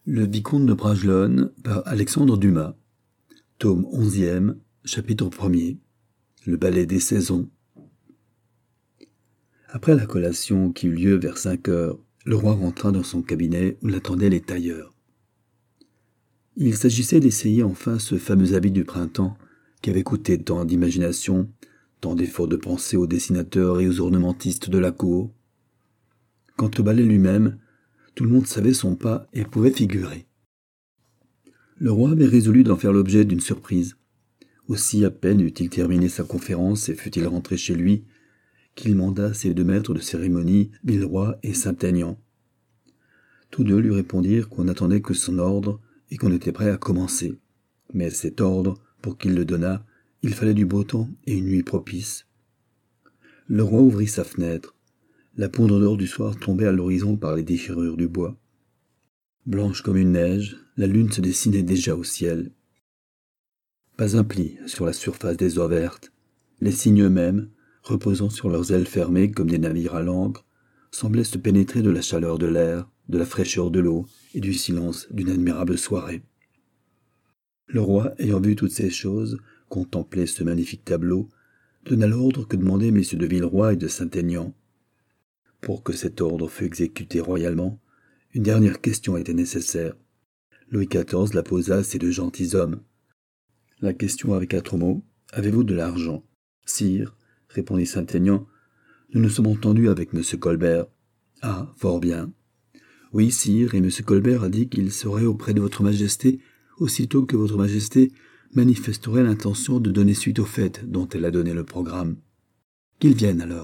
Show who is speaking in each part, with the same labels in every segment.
Speaker 1: Le Vicomte de Bragelonne par Alexandre Dumas. Tome 11e, chapitre 1er. Le ballet des saisons. Après la collation qui eut lieu vers 5 heures, le roi rentra dans son cabinet où l'attendaient les tailleurs. Il s'agissait d'essayer enfin ce fameux habit du printemps qui avait coûté tant d'imagination, tant d'efforts de pensée aux dessinateurs et aux ornementistes de la cour. Quant au ballet lui-même, tout le monde savait son pas et pouvait figurer. Le roi avait résolu d'en faire l'objet d'une surprise. Aussi à peine eut-il terminé sa conférence et fut-il rentré chez lui, qu'il manda ses deux maîtres de cérémonie, Villeroy et Saint-Aignan. Tous deux lui répondirent qu'on n'attendait que son ordre et qu'on était prêt à commencer. Mais cet ordre, pour qu'il le donnât, il fallait du beau temps et une nuit propice. Le roi ouvrit sa fenêtre. La poudre d'or du soir tombait à l'horizon par les déchirures du bois. Blanche comme une neige, la lune se dessinait déjà au ciel. Pas un pli sur la surface des eaux vertes. Les cygnes eux-mêmes, reposant sur leurs ailes fermées comme des navires à l'ancre, semblaient se pénétrer de la chaleur de l'air, de la fraîcheur de l'eau et du silence d'une admirable soirée. Le roi, ayant vu toutes ces choses, contemplé ce magnifique tableau, donna l'ordre que demandaient messieurs de Villeroy et de Saint-Aignan. Pour que cet ordre fût exécuté royalement, une dernière question était nécessaire. Louis XIV la posa à ces deux gentilshommes. La question avait 4 mots. « Avez-vous de l'argent » ?« Sire, répondit Saint-Aignan, nous nous sommes entendus avec M. Colbert. »« Ah, fort bien. »« Oui, sire, et M. Colbert a dit qu'il serait auprès de votre majesté aussitôt que votre majesté manifesterait l'intention de donner suite aux fêtes dont elle a donné le programme. Qu'il vienne alors. »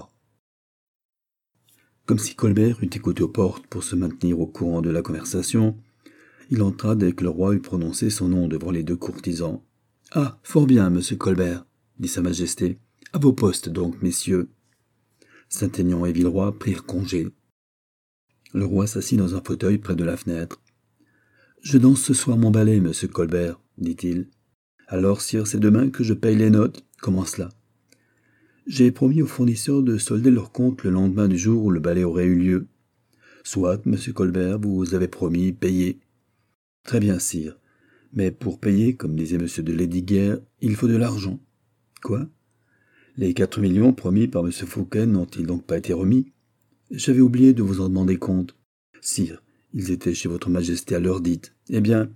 Speaker 1: Comme si Colbert eût écouté aux portes pour se maintenir au courant de la conversation, il entra dès que le roi eut prononcé son nom devant les deux courtisans. « Ah, fort bien, monsieur Colbert, dit sa majesté. À vos postes donc, messieurs. » Saint-Aignan et Villeroy prirent congé. Le roi s'assit dans un fauteuil près de la fenêtre. « Je danse ce soir mon ballet, monsieur Colbert, dit-il. Alors, sire, c'est demain que je paye les notes. Comment cela ? J'ai promis aux fournisseurs de solder leur compte le lendemain du jour où le ballet aurait eu lieu. Soit, monsieur Colbert, vous avez promis, payez. Très bien, sire. Mais pour payer, comme disait monsieur de Lesdiguières, il faut de l'argent. Quoi ? Les 4 millions promis par monsieur Fouquet n'ont-ils donc pas été remis ? J'avais oublié de vous en demander compte. Sire, ils étaient chez votre majesté à l'heure dite. Eh bien,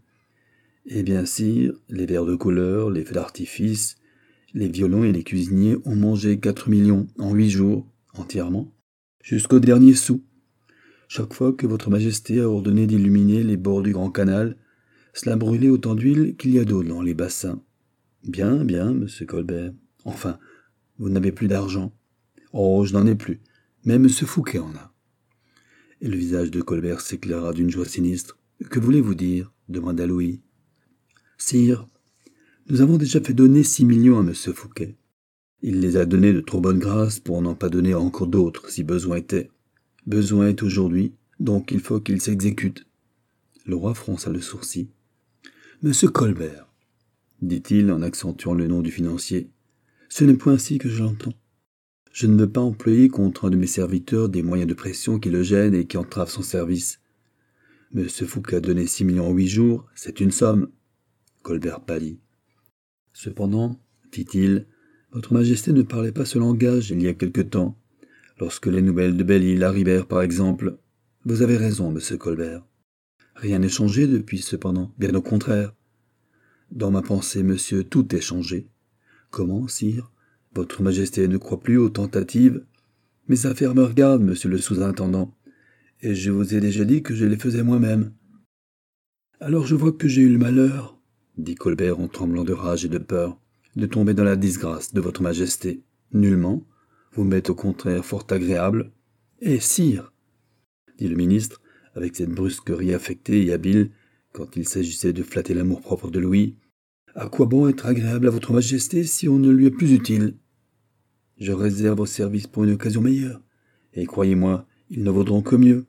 Speaker 1: sire, les verres de couleur, les feux d'artifice, les violons et les cuisiniers ont mangé 4 millions en 8 jours, entièrement, jusqu'au dernier sou. Chaque fois que votre majesté a ordonné d'illuminer les bords du grand canal, cela brûlait autant d'huile qu'il y a d'eau dans les bassins. Bien, monsieur Colbert. Enfin, vous n'avez plus d'argent. Oh, je n'en ai plus, mais monsieur Fouquet en a. Et le visage de Colbert s'éclaira d'une joie sinistre. Que voulez-vous dire ? Demanda Louis. Sire, nous avons déjà fait donner 6 millions à M. Fouquet. Il les a donnés de trop bonne grâce pour n'en pas donner à encore d'autres, si besoin était. Besoin est aujourd'hui, donc il faut qu'il s'exécute. Le roi fronça le sourcil. « Monsieur Colbert, dit-il en accentuant le nom du financier, ce n'est point ainsi que je l'entends. Je ne veux pas employer contre un de mes serviteurs des moyens de pression qui le gênent et qui entravent son service. M. Fouquet a donné 6 millions en 8 jours, c'est une somme. » Colbert pâlit. « Cependant, fit-il, votre majesté ne parlait pas ce langage il y a quelque temps, lorsque les nouvelles de Belle-Île arrivèrent par exemple. Vous avez raison, monsieur Colbert. Rien n'est changé depuis cependant, bien au contraire. Dans ma pensée, monsieur, tout est changé. Comment, sire ? Votre majesté ne croit plus aux tentatives ? Mes affaires me regardent, monsieur le sous-intendant, et je vous ai déjà dit que je les faisais moi-même. Alors je vois que j'ai eu le malheur, dit Colbert en tremblant de rage et de peur, de tomber dans la disgrâce de votre majesté. Nullement. Vous m'êtes au contraire fort agréable. Eh, sire, dit le ministre, avec cette brusquerie affectée et habile, quand il s'agissait de flatter l'amour-propre de Louis, à quoi bon être agréable à votre majesté si on ne lui est plus utile ? Je réserve vos services pour une occasion meilleure, et croyez-moi, ils ne vaudront que mieux.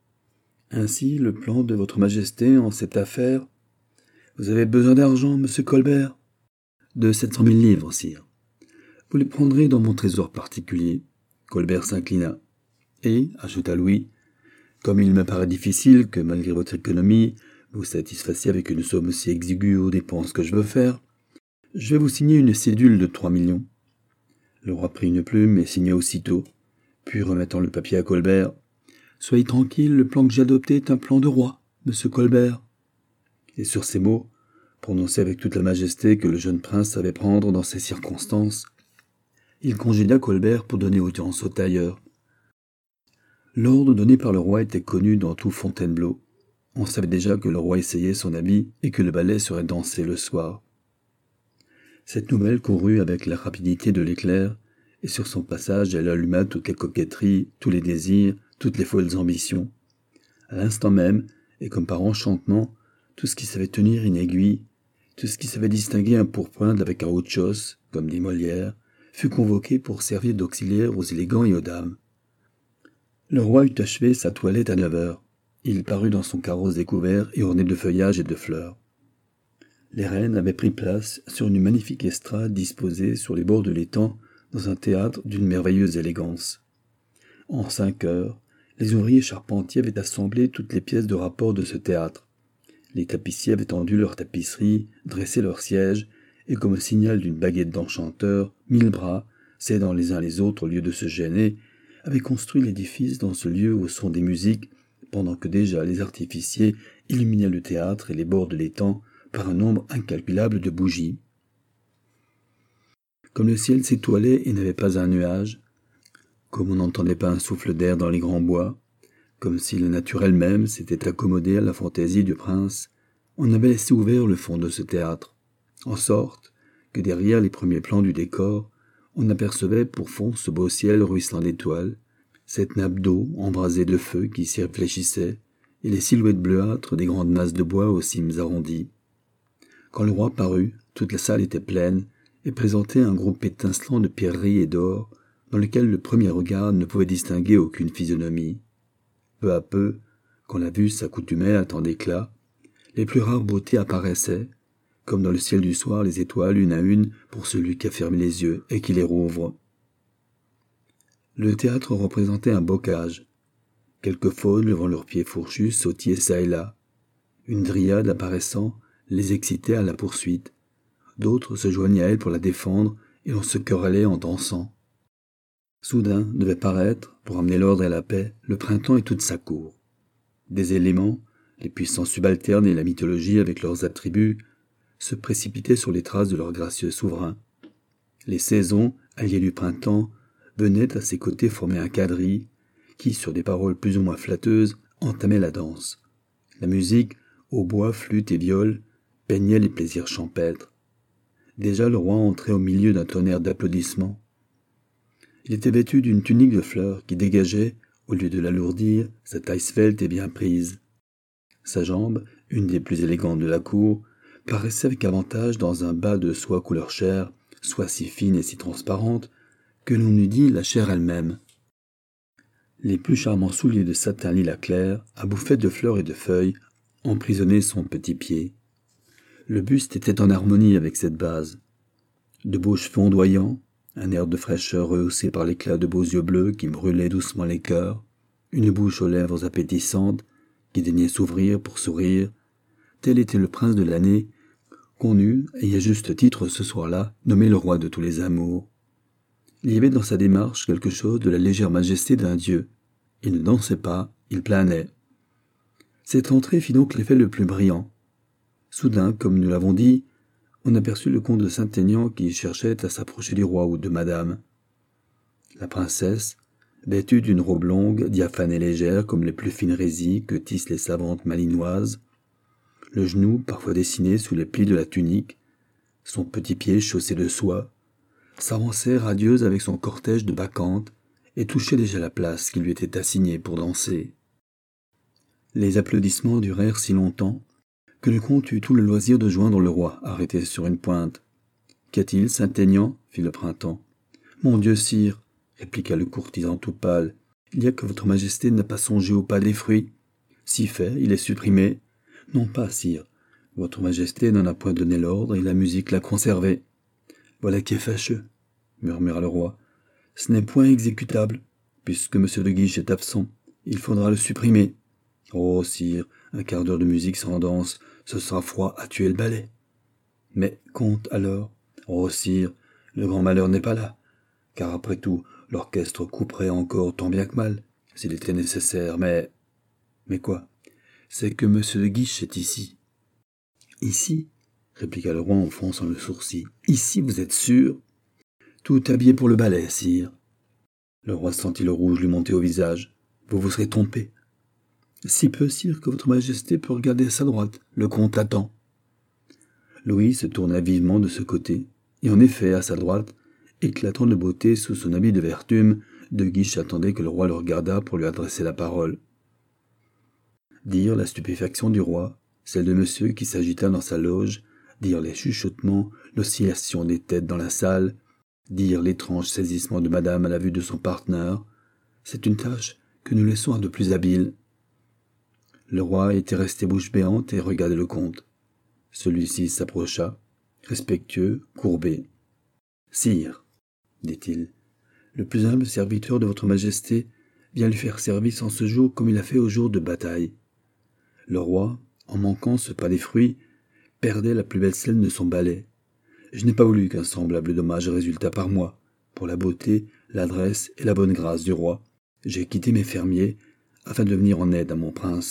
Speaker 1: Ainsi, le plan de votre majesté en cette affaire. Vous avez besoin d'argent, monsieur Colbert ? De 700 000 livres, sire. Vous les prendrez dans mon trésor particulier. Colbert s'inclina. Et, ajouta Louis, comme il me paraît difficile que, malgré votre économie, vous satisfassiez avec une somme aussi exiguë aux dépenses que je veux faire, je vais vous signer une cédule de 3 millions. Le roi prit une plume et signa aussitôt, puis remettant le papier à Colbert, « Soyez tranquille, le plan que j'ai adopté est un plan de roi, monsieur Colbert. » Et sur ces mots, prononcés avec toute la majesté que le jeune prince savait prendre dans ces circonstances, il congédia Colbert pour donner audience au tailleur. L'ordre donné par le roi était connu dans tout Fontainebleau. On savait déjà que le roi essayait son habit et que le ballet serait dansé le soir. Cette nouvelle courut avec la rapidité de l'éclair, et sur son passage elle alluma toutes les coquetteries, tous les désirs, toutes les folles ambitions. À l'instant même, et comme par enchantement, tout ce qui savait tenir une aiguille, tout ce qui savait distinguer un pourpoint avec un haut de chausse, comme dit Molière, fut convoqué pour servir d'auxiliaire aux élégants et aux dames. Le roi eut achevé sa toilette à 9 heures. Il parut dans son carrosse découvert et orné de feuillages et de fleurs. Les reines avaient pris place sur une magnifique estrade disposée sur les bords de l'étang dans un théâtre d'une merveilleuse élégance. En 5 heures, les ouvriers charpentiers avaient assemblé toutes les pièces de rapport de ce théâtre. Les tapissiers avaient tendu leurs tapisseries, dressé leurs sièges, et comme au signal d'une baguette d'enchanteur, 1000 bras, s'aidant les uns les autres au lieu de se gêner, avaient construit l'édifice dans ce lieu au son des musiques, pendant que déjà les artificiers illuminaient le théâtre et les bords de l'étang par un nombre incalculable de bougies. Comme le ciel s'étoilait et n'avait pas un nuage, comme on n'entendait pas un souffle d'air dans les grands bois, comme si la nature elle-même s'était accommodée à la fantaisie du prince, on avait laissé ouvert le fond de ce théâtre, en sorte que derrière les premiers plans du décor, on apercevait pour fond ce beau ciel ruisselant d'étoiles, cette nappe d'eau embrasée de feu qui s'y réfléchissait, et les silhouettes bleuâtres des grandes masses de bois aux cimes arrondies. Quand le roi parut, toute la salle était pleine et présentait un groupe étincelant de pierreries et d'or, dans lequel le premier regard ne pouvait distinguer aucune physionomie. Peu à peu, quand la vue s'accoutumait à tant d'éclat, les plus rares beautés apparaissaient, comme dans le ciel du soir les étoiles une à une pour celui qui a fermé les yeux et qui les rouvre. Le théâtre représentait un bocage. Quelques faunes levant leurs pieds fourchus sautillaient çà et là. Une dryade apparaissant les excitait à la poursuite. D'autres se joignaient à elle pour la défendre et l'on se querellait en dansant. Soudain devait paraître, pour amener l'ordre et la paix, le printemps et toute sa cour. Des éléments, les puissants subalternes et la mythologie avec leurs attributs, se précipitaient sur les traces de leur gracieux souverain. Les saisons, alliées du printemps, venaient à ses côtés former un quadrille qui, sur des paroles plus ou moins flatteuses, entamait la danse. La musique, hautbois, flûte et viol, peignait les plaisirs champêtres. Déjà le roi entrait au milieu d'un tonnerre d'applaudissements. Il était vêtu d'une tunique de fleurs qui dégageait, au lieu de l'alourdir, sa taille svelte et bien prise. Sa jambe, une des plus élégantes de la cour, paraissait avec avantage dans un bas de soie couleur chair, soie si fine et si transparente, que l'on eût dit la chair elle-même. Les plus charmants souliers de satin lilas clair, à bouffettes de fleurs et de feuilles, emprisonnaient son petit pied. Le buste était en harmonie avec cette base. De beaux cheveux ondoyants, un air de fraîcheur rehaussé par l'éclat de beaux yeux bleus qui brûlaient doucement les cœurs, une bouche aux lèvres appétissantes qui daignait s'ouvrir pour sourire, tel était le prince de l'année qu'on eût, et à juste titre ce soir-là, nommé le roi de tous les amours. Il y avait dans sa démarche quelque chose de la légère majesté d'un dieu. Il ne dansait pas, il planait. Cette entrée fit donc l'effet le plus brillant. Soudain, comme nous l'avons dit, on aperçut le comte de Saint-Aignan qui cherchait à s'approcher du roi ou de madame. La princesse, vêtue d'une robe longue, diaphane et légère comme les plus fines résilles que tissent les savantes malinoises, le genou parfois dessiné sous les plis de la tunique, son petit pied chaussé de soie, s'avançait radieuse avec son cortège de bacchantes et touchait déjà la place qui lui était assignée pour danser. Les applaudissements durèrent si longtemps que le comte eut tout le loisir de joindre le roi, arrêté sur une pointe. « Qu'y a-t-il, Saint-Aignan » fit le printemps. « Mon Dieu, sire » répliqua le courtisan tout pâle, « il y a que votre majesté n'a pas songé au pas des fruits. Si fait, il est supprimé. Non pas, sire. Votre majesté n'en a point donné l'ordre et la musique l'a conservé. Voilà qui est fâcheux, murmura le roi. Ce n'est point exécutable, puisque M. de Guiche est absent. Il faudra le supprimer. Oh, sire, un quart d'heure de musique sans danse, ce sera froid à tuer le ballet. Mais, comte, alors? Oh, sire, le grand malheur n'est pas là, car après tout, l'orchestre couperait encore tant bien que mal, s'il était nécessaire, mais... Mais quoi? C'est que monsieur de Guiche est ici. Ici? Répliqua le roi en fronçant le sourcil. Ici, vous êtes sûr? Tout habillé pour le ballet, sire. Le roi sentit le rouge lui monter au visage. Vous vous serez trompé. Si peu, sire, que votre majesté peut regarder à sa droite. Le comte attend. Louis se tourna vivement de ce côté, et en effet, à sa droite, éclatant de beauté sous son habit de vertume, De Guiche attendait que le roi le regardât pour lui adresser la parole. Dire la stupéfaction du roi, celle de monsieur qui s'agita dans sa loge, dire les chuchotements, l'oscillation des têtes dans la salle, dire l'étrange saisissement de madame à la vue de son partenaire, c'est une tâche que nous laissons à de plus habiles. Le roi était resté bouche béante et regardait le comte. Celui-ci s'approcha, respectueux, courbé. « Sire, dit-il, le plus humble serviteur de votre majesté vient lui faire service en ce jour comme il a fait au jour de bataille. Le roi, en manquant ce palais fruit, perdait la plus belle scène de son ballet. Je n'ai pas voulu qu'un semblable dommage résultât par moi. Pour la beauté, l'adresse et la bonne grâce du roi, j'ai quitté mes fermiers afin de venir en aide à mon prince. »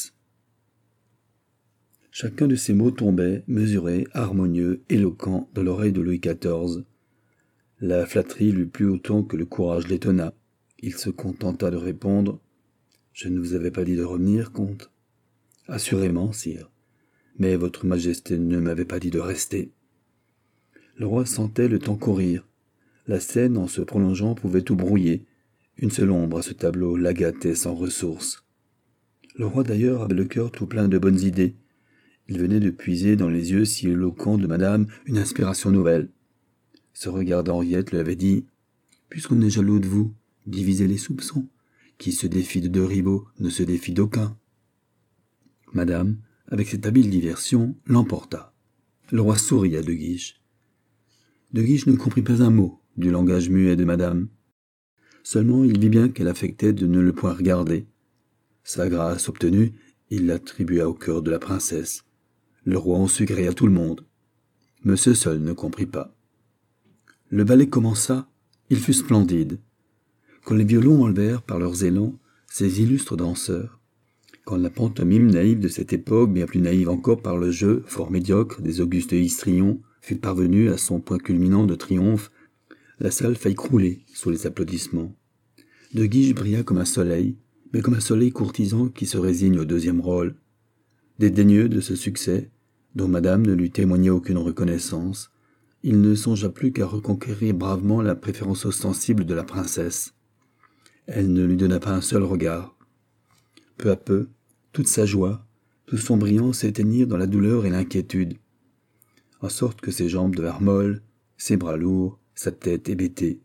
Speaker 1: Chacun de ces mots tombait, mesuré, harmonieux, éloquent, dans l'oreille de Louis XIV. La flatterie lui plut autant que le courage l'étonna. Il se contenta de répondre « Je ne vous avais pas dit de revenir, comte. »« Assurément, sire. Mais votre majesté ne m'avait pas dit de rester. » Le roi sentait le temps courir. La scène, en se prolongeant, pouvait tout brouiller. Une seule ombre à ce tableau l'agatait sans ressource. Le roi d'ailleurs avait le cœur tout plein de bonnes idées. Il venait de puiser dans les yeux si éloquents de madame une inspiration nouvelle. Ce regard d'Henriette lui avait dit « Puisqu'on est jaloux de vous, divisez les soupçons. Qui se défie de deux rivaux ne se défie d'aucun. » Madame, avec cette habile diversion, l'emporta. Le roi sourit à De Guiche. De Guiche ne comprit pas un mot du langage muet de madame. Seulement il vit bien qu'elle affectait de ne le point regarder. Sa grâce obtenue, il l'attribua au cœur de la princesse. Le roi en sut gré à tout le monde. Monsieur seul ne comprit pas. Le ballet commença, il fut splendide. Quand les violons enlevèrent par leurs élans ces illustres danseurs, quand la pantomime naïve de cette époque, bien plus naïve encore par le jeu, fort médiocre, des augustes histrions, fut parvenue à son point culminant de triomphe, la salle faillit crouler sous les applaudissements. De Guiche brilla comme un soleil, mais comme un soleil courtisan qui se résigne au deuxième rôle. Dédaigneux de ce succès, dont madame ne lui témoignait aucune reconnaissance, il ne songea plus qu'à reconquérir bravement la préférence ostensible de la princesse. Elle ne lui donna pas un seul regard. Peu à peu, toute sa joie, tout son brillant s'éteignirent dans la douleur et l'inquiétude, en sorte que ses jambes devinrent molles, ses bras lourds, sa tête hébétée.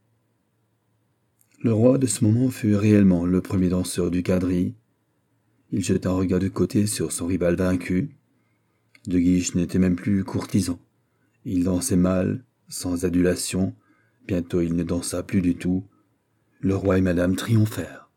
Speaker 1: Le roi de ce moment fut réellement le premier danseur du quadrille. Il jeta un regard de côté sur son rival vaincu. De Guiche n'était même plus courtisan. Il dansait mal, sans adulation. Bientôt il ne dansa plus du tout. Le roi et madame triomphèrent.